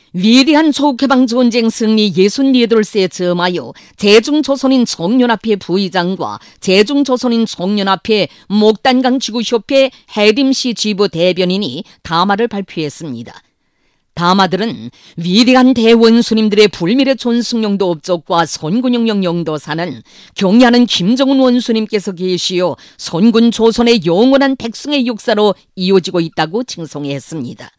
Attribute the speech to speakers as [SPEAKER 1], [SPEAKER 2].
[SPEAKER 1] 위대한 조국해방전쟁 승리 68세 즈음하여 제중조선인 청년합회 부의장과 제중조선인 청년합회 목단강 지구협회 해림시 지부 대변인이 담화를 발표했습니다. 담화들은 위대한 대원수님들의 불멸의 존승용도 업적과 선군영령 영도사는 경애하는 김정은 원수님께서 계시어 선군 조선의 영원한 백성의 역사로 이어지고 있다고 칭송했습니다.